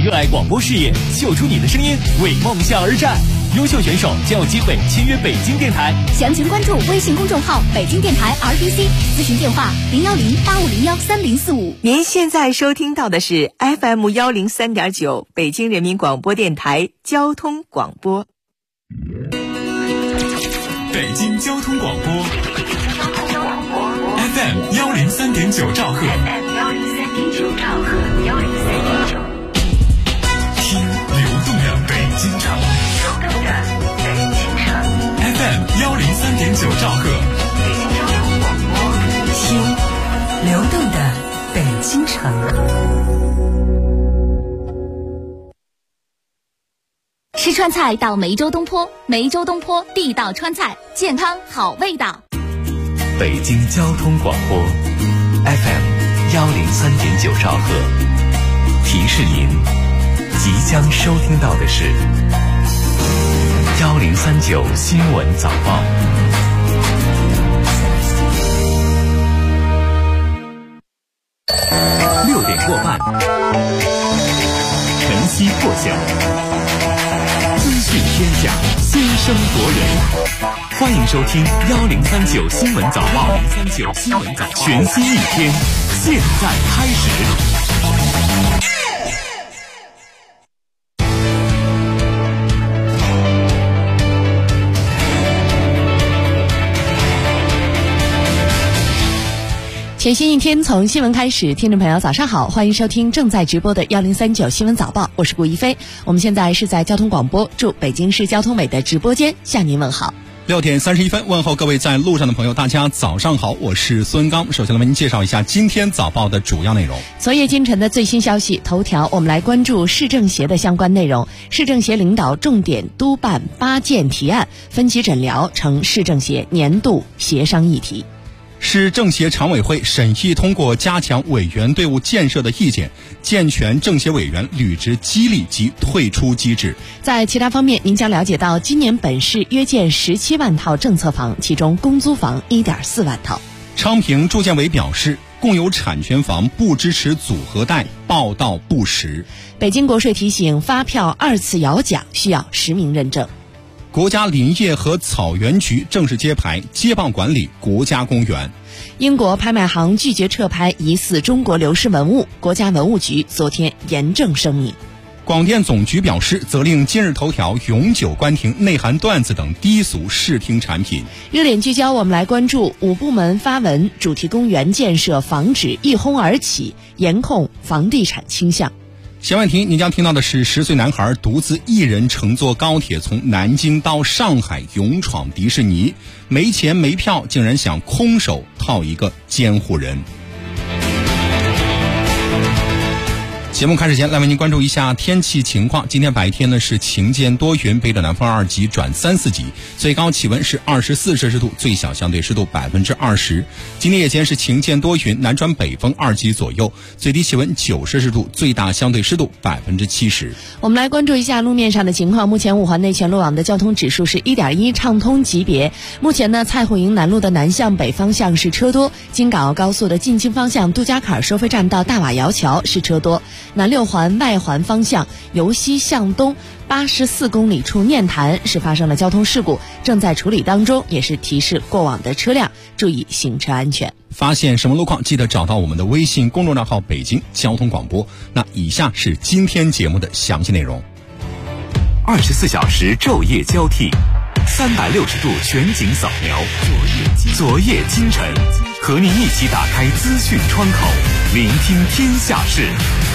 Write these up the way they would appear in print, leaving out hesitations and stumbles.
热爱广播事业，秀出你的声音，为梦想而战。优秀选手将有机会签约北京电台。 详情关注微信公众号北京电台 RTC， 咨询电话010-8501-3045。 您现在收听到的是 FM 103.9北京人民广播电台交通广播。 北京交通广播 FM 103.9兆赫，听流动的北京城。FM 103.9兆赫， 听流动的北京城。 吃川菜到梅州东坡，梅州东坡地道川菜，健康好味道。 北京交通广播 FM 103.9兆赫，提示您即将收听到的是1039新闻早报。6点过半，晨曦破晓，资讯天下，先声夺人。欢迎收听1039新闻早报。全新一天，现在开始。 全新一天从新闻开始，听众朋友早上好，欢迎收听正在直播的1039新闻早报，我是顾一飞。我们现在是在交通广播驻北京市交通委的直播间向您问好。 6点31分，问候各位在路上的朋友，大家早上好，我是孙刚。首先来为您介绍一下今天早报的主要内容。 昨夜今晨的最新消息头条，我们来关注市政协的相关内容。市政协领导重点督办8件提案，分级诊疗成市政协年度协商议题。 市政协常委会审议通过加强委员队伍建设的意见，健全政协委员履职激励及退出机制。 在其他方面，您将了解到今年本市约建17万套政策房，其中公租房1.4万套。 昌平住建委表示，共有产权房不支持组合贷，报到不实。 北京国税提醒，发票2次摇奖需要实名认证。 国家林业和草原局正式揭牌，接棒管理国家公园。 英国拍卖行拒绝撤拍疑似中国流失文物，国家文物局昨天严正声明。 广电总局表示，责令今日头条永久关停内涵段子等低俗视听产品。 热点聚焦，我们来关注5部门发文，主题公园建设防止一哄而起，严控房地产倾向。 闲问题，你将听到的是10岁男孩独自一人乘坐高铁从南京到上海勇闯迪士尼，没钱没票，竟然想空手套一个监护人。节目开始前，来为您关注一下天气情况。今天白天呢是晴间多云，北转南风2级转3、4级，最高气温是24摄氏度，最小相对湿度20%。今天夜间是晴间多云，南转北风2级左右，最低气温9摄氏度，最大相对湿度70%。 我们来关注一下路面上的情况。目前5环内全路网的交通指数是 1.1 畅通级别。目前呢，蔡虎营南路的南向北方向是车多，京港澳高速的进京方向杜家坎收费站到大瓦窑桥是车多。南6环外环方向由西向东84公里处念坛是发生了交通事故，正在处理当中，也是提示过往的车辆注意行车安全。 发现什么路况，记得找到我们的微信公众账号北京交通广播。那以下是今天节目的详细内容。 24小时昼夜交替，360度全景扫描，昨夜今晨，和您一起打开资讯窗口，聆听天下事。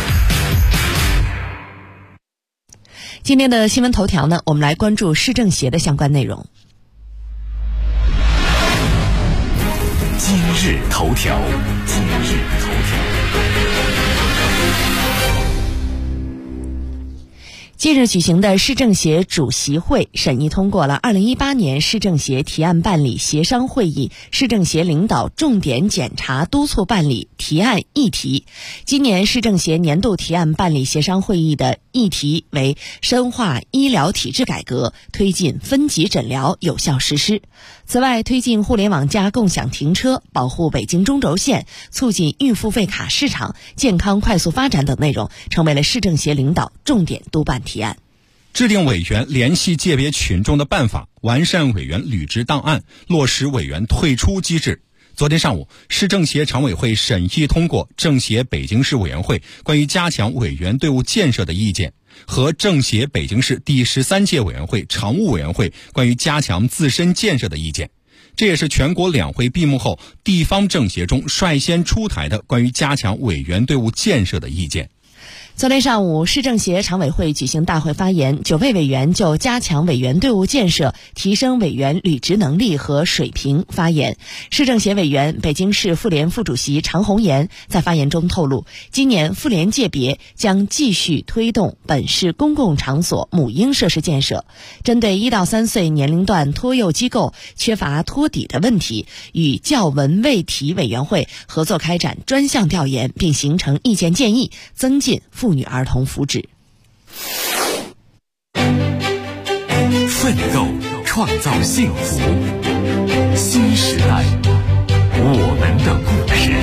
今天的新闻头条呢，我们来关注市政协的相关内容。 今日头条。 近日举行的市政协主席会审议通过了2018年市政协提案办理协商会议市政协领导重点检查督促办理提案议题。今年市政协年度提案办理协商会议的议题为深化医疗体制改革，推进分级诊疗有效实施。此外，推进互联网加共享停车，保护北京中轴线，促进预付费卡市场健康快速发展等内容，成为了市政协领导重点督办提案。 制定委员联系界别群众的办法，完善委员履职档案，落实委员退出机制。昨天上午，市政协常委会审议通过政协北京市委员会关于加强委员队伍建设的意见和政协北京市第13届委员会常务委员会关于加强自身建设的意见。这也是全国两会闭幕后地方政协中率先出台的关于加强委员队伍建设的意见。 昨天上午，市政协常委会举行大会发言，9位委员就加强委员队伍建设、提升委员履职能力和水平发言。市政协委员、北京市妇联副主席常红岩在发言中透露，今年妇联界别将继续推动本市公共场所母婴设施建设，针对1到3岁年龄段托幼机构缺乏托底的问题，与教文卫体委员会合作开展专项调研，并形成意见建议，增进妇女儿童福祉。 奋斗创造幸福，新时代我们的故事。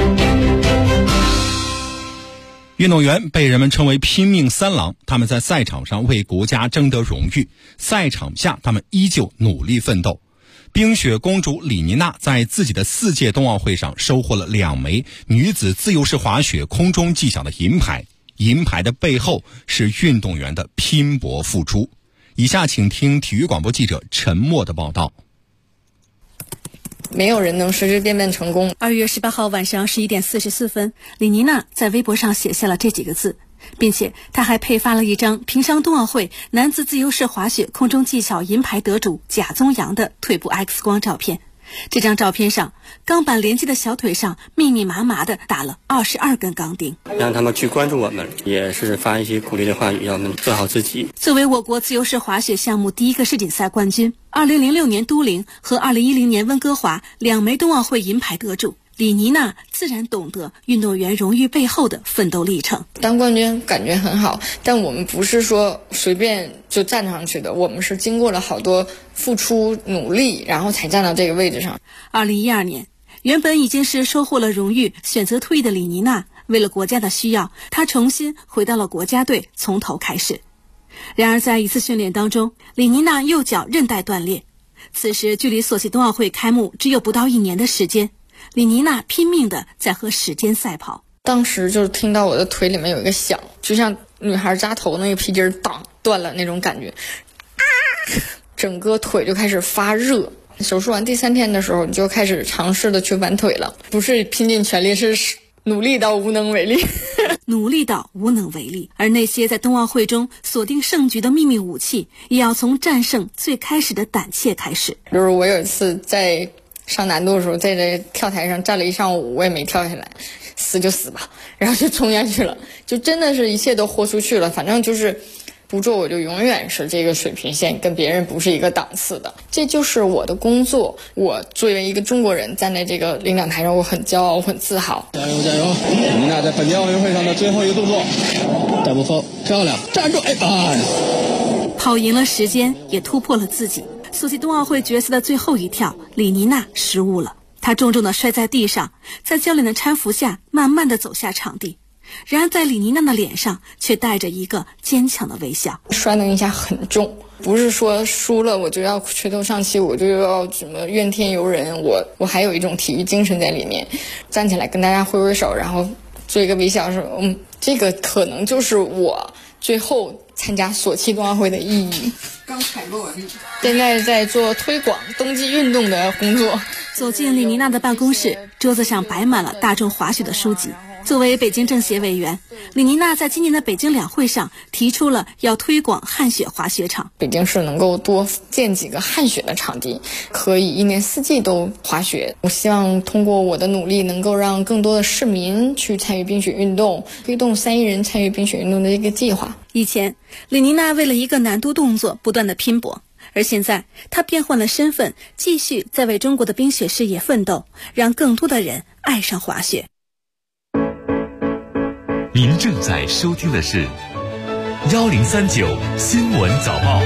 运动员被人们称为拼命三郎，他们在赛场上为国家争得荣誉，赛场下他们依旧努力奋斗。冰雪公主李妮娜在自己的4届冬奥会上收获了2枚女子自由式滑雪空中技巧的银牌，银牌的背后是运动员的拼搏付出。以下请听体育广播记者陈默的报道。 没有人能随随便便成功。 2月18号晚上11点44分，李妮娜在微博上写下了这几个字，并且她还配发了一张平昌冬奥会男子自由式滑雪空中技巧银牌得主贾宗洋的腿部 X 光照片。这张照片上，钢板连接的小腿上密密麻麻地打了22根钢钉， 让他们去关注我们，也是发一些鼓励的话语，让我们做好自己。 作为我国自由式滑雪项目第一个世锦赛冠军，2006年都灵和2010年温哥华2枚冬奥会银牌得主，李妮娜自然懂得运动员荣誉背后的奋斗历程。 当冠军感觉很好，但我们不是说随便就站上去的，我们是经过了好多付出努力，然后才站到这个位置上。 2012年，原本已经是收获了荣誉选择退役的李妮娜，为了国家的需要，她重新回到了国家队，从头开始。然而在一次训练当中，李妮娜右脚韧带断裂，此时距离索契冬奥会开幕只有不到1年的时间，李妮娜拼命地在和时间赛跑。 当时就是听到我的腿里面有一个响，就像女孩扎头那个皮筋当断了那种感觉，整个腿就开始发热。手术完第3天的时候，你就开始尝试的去挽腿了，不是拼尽全力，是努力到无能为力。 努力到无能为力。而那些在冬奥会中锁定胜局的秘密武器，也要从战胜最开始的胆怯开始。 比如我有一次在上难度的时候，在这跳台上站了一上午，我也没跳下来，死就死吧，然后就冲下去了，就真的是一切都豁出去了。反正就是不做我就永远是这个水平线，跟别人不是一个档次的，这就是我的工作。我作为一个中国人站在这个领奖台上，我很骄傲，我很自豪。 加油加油！李妮娜在本届奥运会上的最后一个动作，带步风漂亮，站住！ 跑赢了时间，也突破了自己。索契冬奥会决赛的最后一跳，李妮娜失误了，她重重地摔在地上，在教练的搀扶下慢慢地走下场地。然而在李妮娜的脸上却带着一个坚强的微笑。 摔那一下很重，不是说输了我就要垂头丧气，我就要什么怨天尤人，我还有一种体育精神在里面。站起来跟大家挥挥手，然后做一个微笑，说这个可能就是我最后参加索契冬奥会的意义。刚踩过我现在在做推广冬季运动的工作。 走进李妮娜的办公室，桌子上摆满了大众滑雪的书籍， 作为北京政协委员，李妮娜在今年的北京两会上提出了要推广汗雪滑雪场。 北京市能够多建几个汗雪的场地，可以一年四季都滑雪。我希望通过我的努力，能够让更多的市民去参与冰雪运动，推动3亿人参与冰雪运动的一个计划。 以前，李妮娜为了一个难度动作不断的拼搏，而现在她变换了身份，继续在为中国的冰雪事业奋斗，让更多的人爱上滑雪。 您正在收听的是1039新闻早报。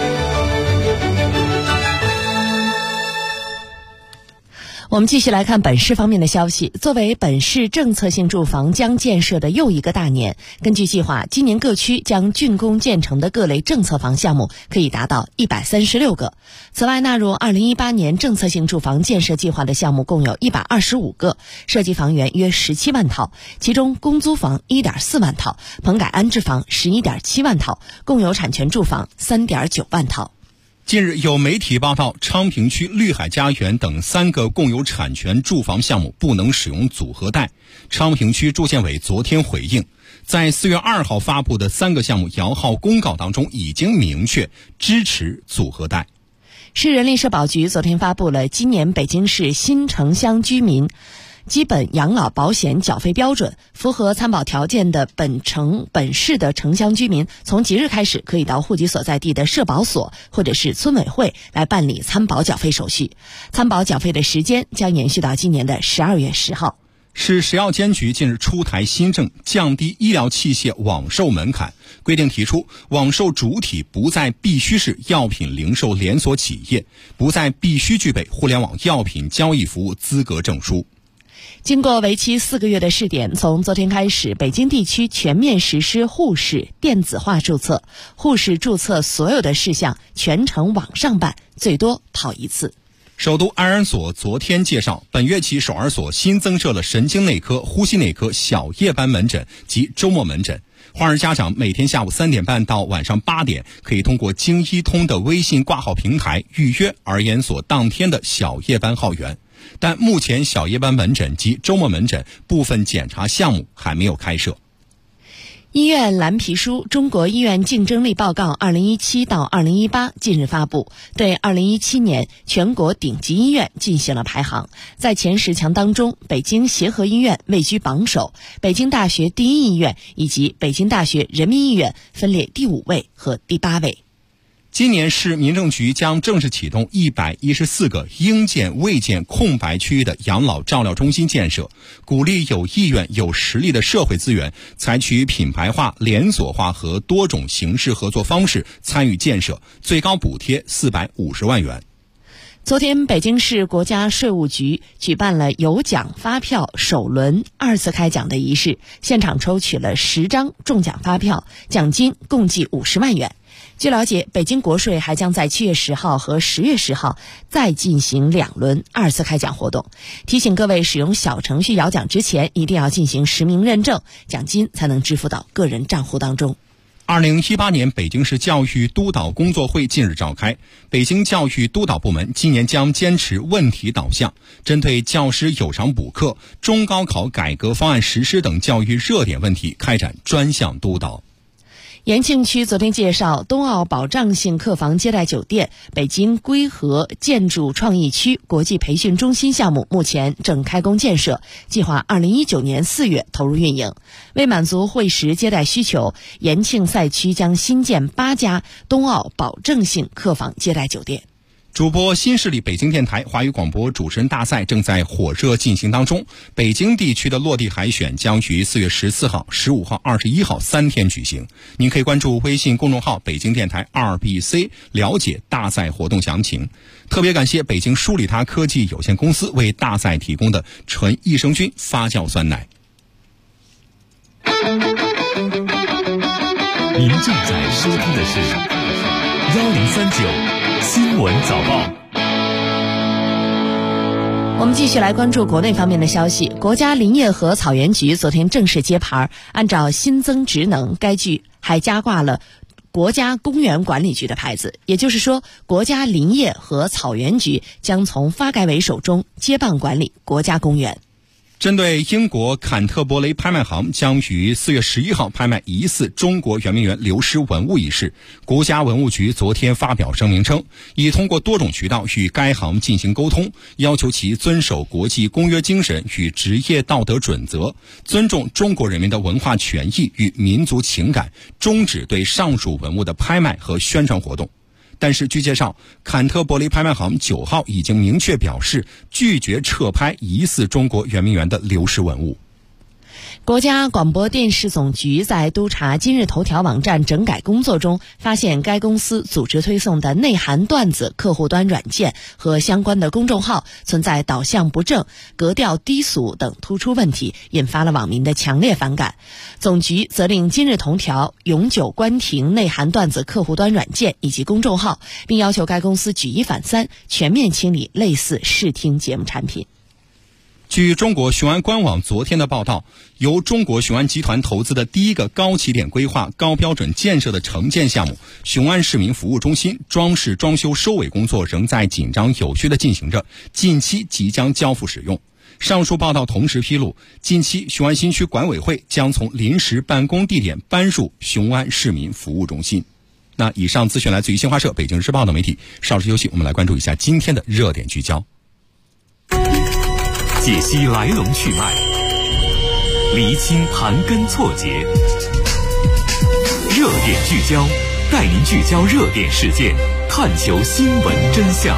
我们继续来看本市方面的消息。作为本市政策性住房将建设的又一个大年，根据计划，今年各区将竣工建成的各类政策房项目可以达到136个。此外，纳入2018年政策性住房建设计划的项目共有125个，涉及房源约17万套，其中公租房1.4万套，棚改安置房11.7万套，共有产权住房3.9万套。 近日有媒体报道，昌平区绿海家园等3个共有产权住房项目不能使用组合贷。昌平区住建委昨天回应，在4月2号发布的3个项目摇号公告当中已经明确支持组合贷。 市人力社保局昨天发布了今年北京市新城乡居民基本养老保险缴费标准，符合参保条件的本市的城乡居民，从即日开始可以到户籍所在地的社保所或者是村委会来办理参保缴费手续。参保缴费的时间将延续到今年的12月10号。 市食药监局近日出台新政，降低医疗器械网售门槛，规定提出网售主体不再必须是药品零售连锁企业，不再必须具备互联网药品交易服务资格证书。 经过为期4个月的试点，从昨天开始，北京地区全面实施沪市电子化注册，沪市注册所有的事项全程网上办，最多跑1次。 首都安然所昨天介绍，本月起首尔所新增设了神经内科、呼吸内科小夜班门诊及周末门诊。花儿家长每天下午3点半到晚上8点，可以通过京医通的微信挂号平台预约儿研所当天的小夜班号源。但目前小夜班门诊及周末门诊部分检查项目还没有开设。 医院蓝皮书《中国医院竞争力报告2017到2018》近日发布，对2017年全国顶级医院进行了排行。在前10强当中，北京协和医院位居榜首，北京大学第一医院以及北京大学人民医院分列第5位和第8位。 今年市民政局将正式启动114个应建未建空白区域的养老照料中心建设，鼓励有意愿有实力的社会资源采取品牌化、连锁化和多种形式合作方式参与建设，最高补贴450万元。 昨天，北京市国家税务局举办了有奖发票首轮2次开奖的仪式，现场抽取了10张中奖发票，奖金共计50万元。据了解，北京国税还将在7月10号和10月10号再进行2轮2次开奖活动。提醒各位使用小程序摇奖之前，一定要进行实名认证，奖金才能支付到个人账户当中。 2018年北京市教育督导工作会近日召开，北京教育督导部门今年将坚持问题导向，针对教师有偿补课、中高考改革方案实施等教育热点问题开展专项督导。 延庆区昨天介绍，冬奥保障性客房接待酒店北京归河建筑创意区国际培训中心项目目前正开工建设，计划2019年4月投入运营。为满足会食接待需求，延庆赛区将新建8家冬奥保证性客房接待酒店。 主播新势力北京电台华语广播主持人大赛正在火热进行当中，北京地区的落地海选将于4月14号、15号、21号3天举行。您可以关注微信公众号北京电台 2BC 了解大赛活动详情。特别感谢北京舒里他科技有限公司为大赛提供的纯益生菌发酵酸奶。 您正在收听的是1039新闻早报。 我们继续来关注国内方面的消息。国家林业和草原局昨天正式揭牌，按照新增职能，该局还加挂了国家公园管理局的牌子，也就是说，国家林业和草原局将从发改委手中接棒管理国家公园。 针对英国坎特伯雷拍卖行将于4月11号拍卖疑似中国圆明园流失文物一事，国家文物局昨天发表声明称，已通过多种渠道与该行进行沟通，要求其遵守国际公约精神与职业道德准则，尊重中国人民的文化权益与民族情感，终止对上述文物的拍卖和宣传活动。但是据介绍，坎特伯雷拍卖行9号已经明确表示拒绝撤拍疑似中国圆明园的流失文物。 国家广播电视总局在督查今日头条网站整改工作中，发现该公司组织推送的内涵段子客户端软件和相关的公众号存在导向不正、格调低俗等突出问题，引发了网民的强烈反感。总局责令今日头条永久关停内涵段子客户端软件以及公众号，并要求该公司举一反三，全面清理类似视听节目产品。 据中国雄安官网昨天的报道，由中国雄安集团投资的第一个高起点规划高标准建设的城建项目雄安市民服务中心装饰装修收尾工作仍在紧张有序地进行着，近期即将交付使用。上述报道同时披露，近期雄安新区管委会将从临时办公地点搬入雄安市民服务中心。那以上资讯来自于新华社、北京日报的媒体。稍事休息，我们来关注一下今天的热点聚焦。 解析来龙去脉，厘清盘根错节，热点聚焦，带您聚焦热点事件，探求新闻真相。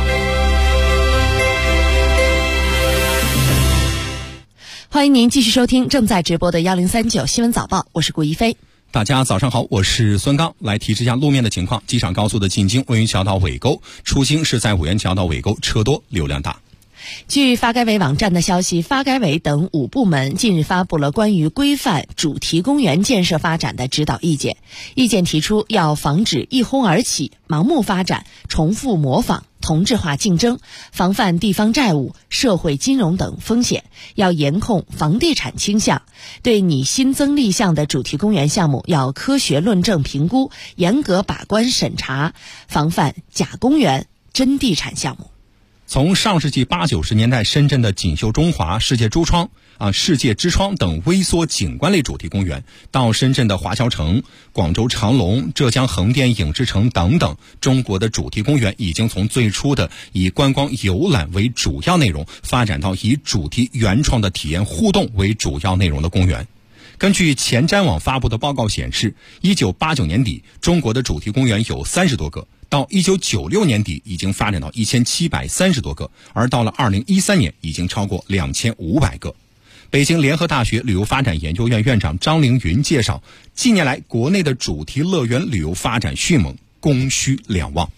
欢迎您继续收听正在直播的1039新闻早报，我是顾一飞。 大家早上好，我是孙刚，来提示一下路面的情况。机场高速的进京温榆桥到尾沟，出京是在五元桥到尾沟，车多流量大。 据发改委网站的消息，发改委等5部门近日发布了关于规范主题公园建设发展的指导意见。意见提出，要防止一哄而起、盲目发展、重复模仿、同质化竞争，防范地方债务、社会金融等风险，要严控房地产倾向，对拟新增立项的主题公园项目要科学论证评估，严格把关审查，防范假公园、真地产项目。 从上世纪80、90年代深圳的锦绣中华、世界之窗等微缩景观类主题公园，到深圳的华侨城、广州长隆、浙江横店影视城等等，中国的主题公园已经从最初的以观光游览为主要内容，发展到以主题原创的体验互动为主要内容的公园。根据前瞻网发布的报告显示，1989年底，中国的主题公园有30多个，到1996年底已经发展到1730多个，而到了2013年已经超过2500个。北京联合大学旅游发展研究院院长张凌云介绍，近年来国内的主题乐园旅游发展迅猛，供需两旺。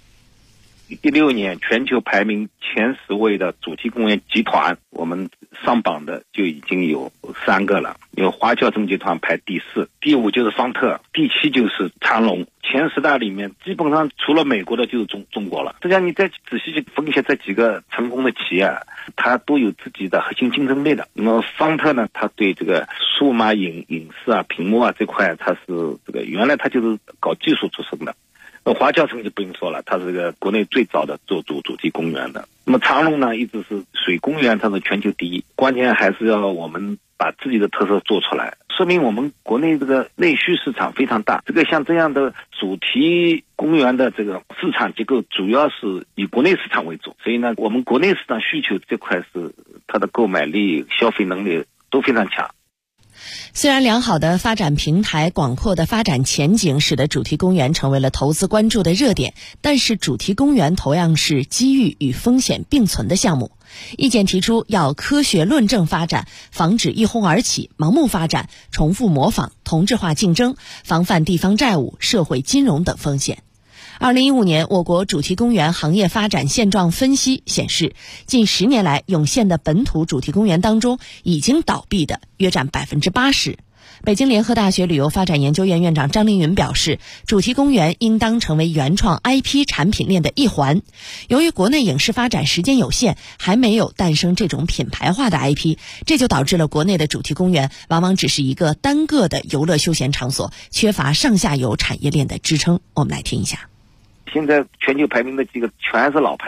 16年全球排名前10位的主题公园集团，我们上榜的就已经有3个了，有华侨城集团排第4，第5就是方特，第7就是长隆。前10大里面基本上除了美国的就是中国了。实际上你再仔细去分析这几个成功的企业，它都有自己的核心竞争力的。那么方特呢，它对这个数码影视啊、屏幕啊这块，它是这个原来它就是搞技术出身的。华侨城就不用说了，它是个国内最早的做主题公园的。那么长隆呢，一直是水公园，它是全球第一。关键还是要我们把自己的特色做出来，说明我们国内这个内需市场非常大。这个像这样的主题公园的这个市场结构，主要是以国内市场为主，所以呢，我们国内市场需求这块是它的购买力、消费能力都非常强。 虽然良好的发展平台、广阔的发展前景使得主题公园成为了投资关注的热点，但是主题公园同样是机遇与风险并存的项目。意见提出，要科学论证发展，防止一哄而起、盲目发展、重复模仿、同质化竞争，防范地方债务、社会金融等风险。2015年，我国主题公园行业发展现状分析显示，近10年来涌现的本土主题公园当中，已经倒闭的约占80%。北京联合大学旅游发展研究院院长张凌云表示，主题公园应当成为原创 IP 产品链的一环。由于国内影视发展时间有限，还没有诞生这种品牌化的 IP， 这就导致了国内的主题公园往往只是一个单个的游乐休闲场所，缺乏上下游产业链的支撑。我们来听一下。 现在全球排名的几个全是老牌的，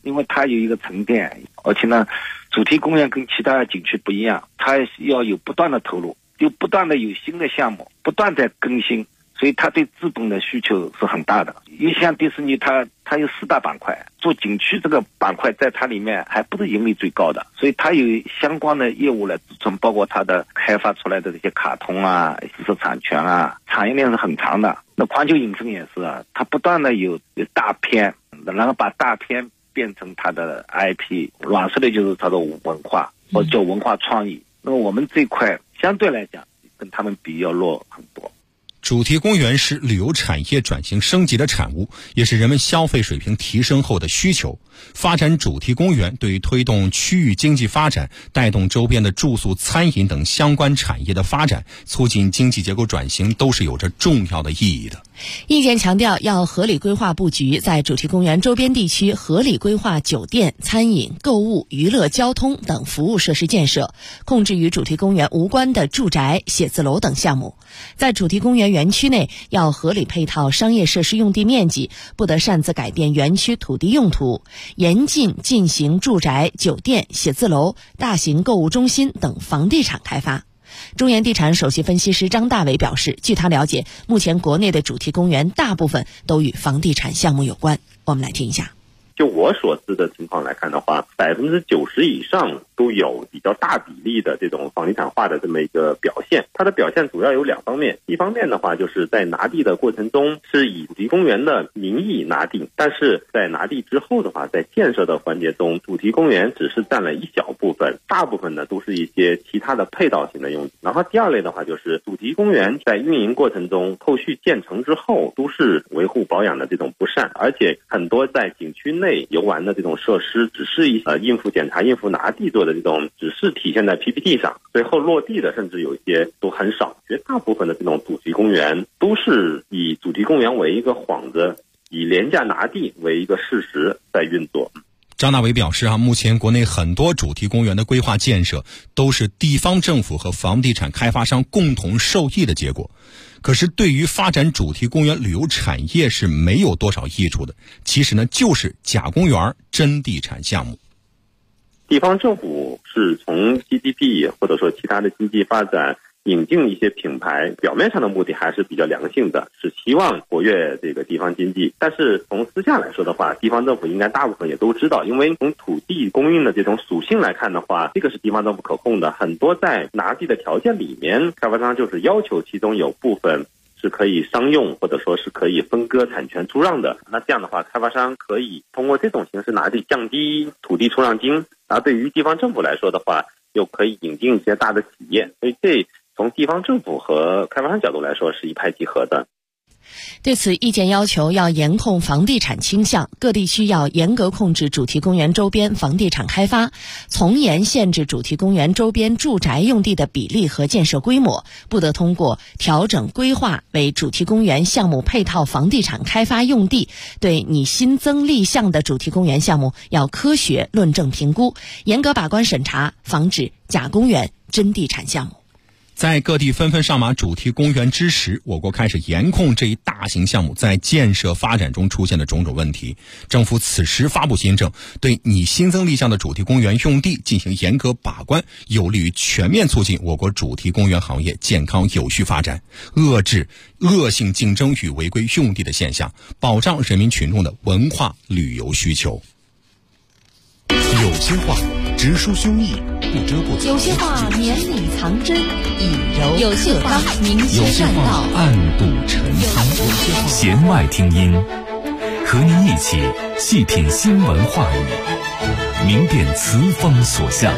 因为它有一个沉淀，而且呢，主题公园跟其他景区不一样，它要有不断的投入，就不断的有新的项目，不断在更新，所以它对资本的需求是很大的。因为像迪士尼它有4大板块，做景区这个板块在它里面还不是盈利最高的，所以它有相关的业务来支撑，包括它的开发出来的这些卡通啊、知识产权啊，产业链是很长的。那环球影城也是啊，它不断的有大片，然后把大片变成它的 IP， 软式的就是它的文化或者叫文化创意。那么我们这块相对来讲跟他们比要弱很多。 主题公园是旅游产业转型升级的产物，也是人们消费水平提升后的需求。发展主题公园对于推动区域经济发展、带动周边的住宿、餐饮等相关产业的发展、促进经济结构转型，都是有着重要的意义的。 意见强调要合理规划布局，在主题公园周边地区合理规划酒店、餐饮、购物、娱乐、交通等服务设施建设，控制与主题公园无关的住宅、写字楼等项目。在主题公园园区内要合理配套商业设施用地面积，不得擅自改变园区土地用途，严禁进行住宅、酒店、写字楼、大型购物中心等房地产开发。中原地产首席分析师张大伟表示，据他了解，目前国内的主题公园大部分都与房地产项目有关。我们来听一下。 就我所知的情况来看的话，90%以上都有比较大比例的这种房地产化的这么一个表现。它的表现主要有2方面，一方面的话就是在拿地的过程中是以主题公园的名义拿地，但是在拿地之后的话，在建设的环节中，主题公园只是占了一小部分，大部分呢都是一些其他的配套型的用地。然后第二类的话就是主题公园在运营过程中，后续建成之后都是维护保养的这种不善，而且很多在景区内游玩的这种设施只是应付检查、应付拿地做的这种，只是体现在 PPT 上，最后落地的甚至有一些都很少。绝大部分的这种主题公园都是以主题公园为一个幌子，以廉价拿地为一个事实在运作。 张大伟表示目前国内很多主题公园的规划建设都是地方政府和房地产开发商共同受益的结果。可是对于发展主题公园旅游产业是没有多少益处的，其实呢就是假公园、真地产项目。 地方政府是从 GDP 或者说其他的经济发展引进一些品牌，表面上的目的还是比较良性的，是希望活跃这个地方经济。但是从私下来说的话，地方政府应该大部分也都知道，因为从土地供应的这种属性来看的话，这个是地方政府可控的。很多在拿地的条件里面，开发商就是要求其中有部分是可以商用，或者说是可以分割产权出让的。那这样的话，开发商可以通过这种形式拿地，降低土地出让金。然后对于地方政府来说的话，又可以引进一些大的企业，所以这从地方政府和开发商角度来说是一拍即合的。 对此，意见要求要严控房地产倾向，各地区要严格控制主题公园周边房地产开发，从严限制主题公园周边住宅用地的比例和建设规模，不得通过调整规划为主题公园项目配套房地产开发用地。对拟新增立项的主题公园项目要科学论证评估，严格把关审查，防止假公园、真地产项目。 在各地纷纷上马主题公园之时，我国开始严控这一大型项目在建设发展中出现的种种问题。政府此时发布新政，对拟新增立项的主题公园用地进行严格把关，有利于全面促进我国主题公园行业健康有序发展，遏制恶性竞争与违规用地的现象，保障人民群众的文化旅游需求。 有些话直抒胸臆，不遮不藏； 有些话绵里藏针，以柔有些话明有些宣道， 暗度陈仓。弦外听音，和您一起细品新闻话语，明辨词风所向。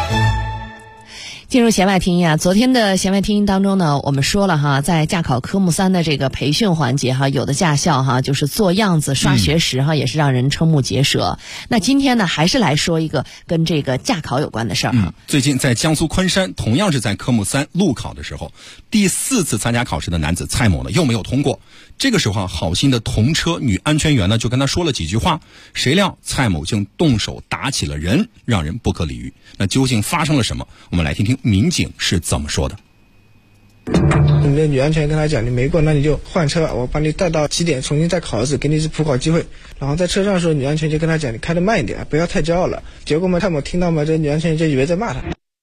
进入弦外听音昨天的弦外听音当中呢，我们说了在驾考科目3的这个培训环节有的驾校就是做样子刷学时也是让人瞠目结舌。那今天呢，还是来说一个跟这个驾考有关的事儿最近在江苏昆山，同样是在科目3路考的时候，第4次参加考试的男子蔡某呢又没有通过。这个时候好心的同车女安全员呢就跟他说了几句话，谁料蔡某竟动手打起了人，让人不可理喻。那究竟发生了什么？我们来听听民警是怎么说的。 你的女安全跟他讲，你没过那你就换车，我把你带到起点重新再考一次，给你一次普考机会。然后在车上的时候，女安全就跟他讲，你开得慢一点，不要太骄傲了。结果嘛，蔡某听到嘛，这女安全就以为在骂他。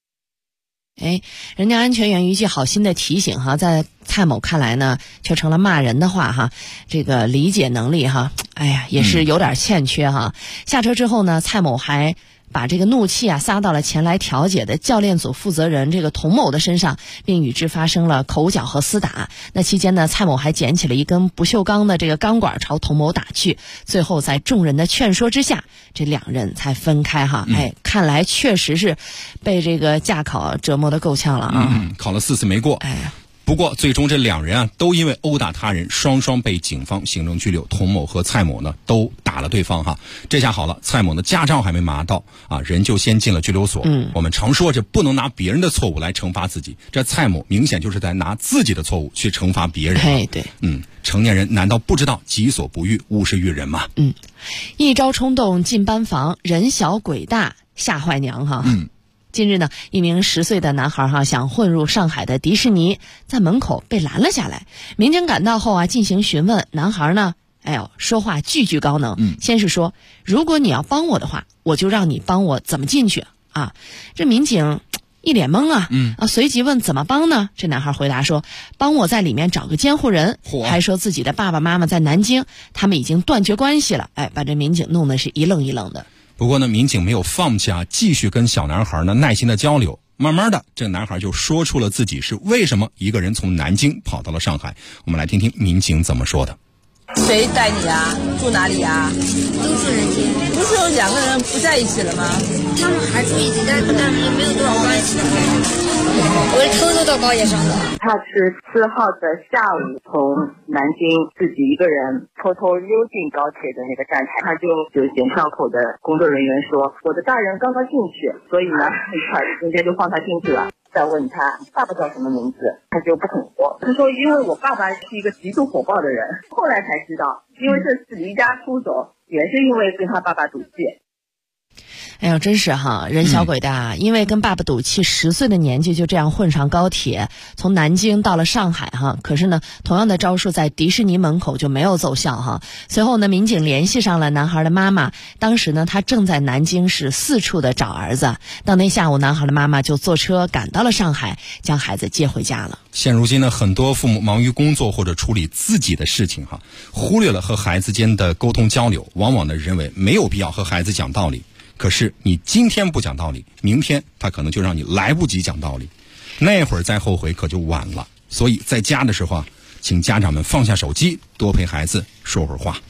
人家安全员一句好心的提醒哈，在蔡某看来呢，却成了骂人的话哈。这个理解能力哈，也是有点欠缺哈。下车之后呢，蔡某还把这个怒气撒到了前来调解的教练组负责人这个童某的身上，并与之发生了口角和厮打。那期间呢，蔡某还捡起了一根不锈钢的这个钢管朝童某打去，最后在众人的劝说之下，这两人才分开哈。看来确实是被这个驾考折磨得够呛了啊。 考了4次没过。不过最终这两人都因为殴打他人，双双被警方行政拘留。童某和蔡某呢都打了对方哈。这下好了，蔡某的驾照还没拿到人就先进了拘留所。我们常说这不能拿别人的错误来惩罚自己，这蔡某明显就是在拿自己的错误去惩罚别人。 对， 成年人难道不知道己所不欲，勿施于人吗？ 一朝冲动进班房，人小鬼大吓坏娘哈。近日呢，一名10岁的男孩想混入上海的迪士尼，在门口被拦了下来。民警赶到后进行询问，男孩呢，说话句句高能。先是说，如果你要帮我的话，我就让你帮我怎么进去啊。这民警一脸懵随即问怎么帮呢？这男孩回答说，帮我在里面找个监护人，还说自己的爸爸妈妈在南京，他们已经断绝关系了。把这民警弄得是一愣一愣的。 不过呢，民警没有放弃继续跟小男孩呢耐心的交流。慢慢的，这男孩就说出了自己是为什么一个人从南京跑到了上海。我们来听听民警怎么说的。 谁带你啊？住哪里啊？ 都住南京。 不是有2个人不在一起了吗？ 他们还住一起，但是也没有多少关系。我是偷偷到高铁上的。 他是4号的下午从南京自己一个人偷偷溜进高铁的那个站台，他就检票口的工作人员说，我的大人刚刚进去，所以呢一块中间就放他进去了。再问他爸爸叫什么名字，他就不肯说。他说因为我爸爸是一个极度火爆的人。后来才知道，因为这次离家出走也是因为跟他爸爸赌气。 真是人小鬼大，因为跟爸爸赌气，10岁的年纪就这样混上高铁，从南京到了上海可是呢，同样的招数在迪士尼门口就没有奏效随后呢，民警联系上了男孩的妈妈，当时呢，他正在南京市4处的找儿子。当天下午，男孩的妈妈就坐车赶到了上海，将孩子接回家了。 现如今呢，很多父母忙于工作或者处理自己的事情忽略了和孩子间的沟通交流，往往呢认为没有必要和孩子讲道理。可是你今天不讲道理，明天他可能就让你来不及讲道理，那会儿再后悔可就晚了。所以在家的时候请家长们放下手机，多陪孩子说会儿话。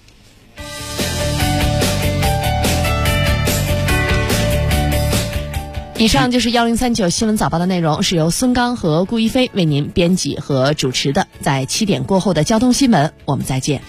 以上就是1039新闻早报的内容，是由孙刚和顾一飞为您编辑和主持的。在7点过后的交通新闻，我们再见。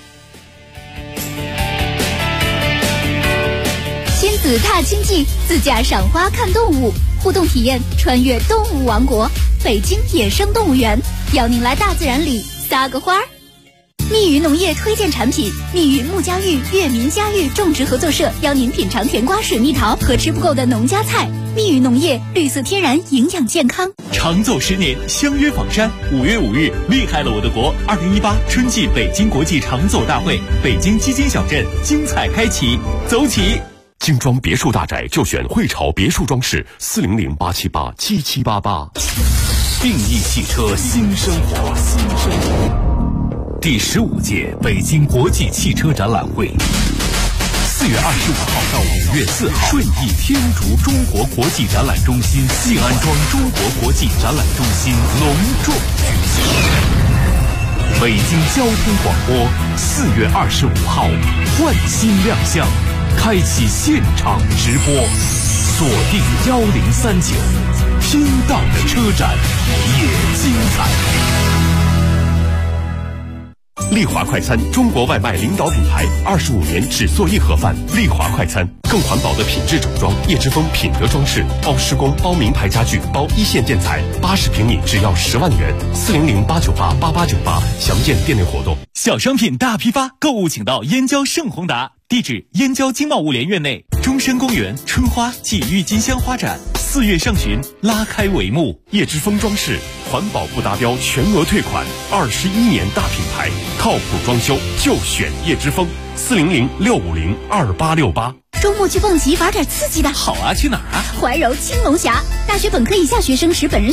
亲子踏经济，自驾赏花看动物，互动体验穿越动物王国，北京野生动物园，邀您来大自然里撒个花儿。蜜语农业推荐产品，蜜语木家峪粤民家峪种植合作社邀您品尝甜瓜、水蜜桃和吃不够的农家菜。蜜语农业，绿色天然，营养健康。 长走10年，相约访山。5月5日，厉害了我的国！2018春季北京国际长走大会，北京基金小镇精彩开启，走起！ 精装别墅大宅就选汇潮别墅装饰，400-878-7788。 定义汽车新生活，第15届北京国际汽车展览会，4月25号到5月4号，顺义天竺中国国际展览中心静安庄中国国际展览中心隆重举行。北京交通广播4月25号换新亮相，开启现场直播，锁定1039，听到的车展也精彩。 丽华快餐，中国外卖领导品牌，25年只做一盒饭。丽华快餐更环保的品质整装，叶之峰品德装饰，包施工，包名牌家具，包一线建材，80平米只要10万元。400-898-8898，详见店内活动。 小商品大批发，购物请到燕郊盛宏达，地址燕郊经贸物联院内，中山公园春花暨郁金香花展。 4月上旬拉开帷幕。叶之峰装饰环保不达标全额退款，21年大品牌，靠谱装修就选叶之峰。400-650-2868。 周末去蹦极，玩点刺激的。 好啊，去哪儿啊？ 怀柔青龙峡，大学本科以下学生持本人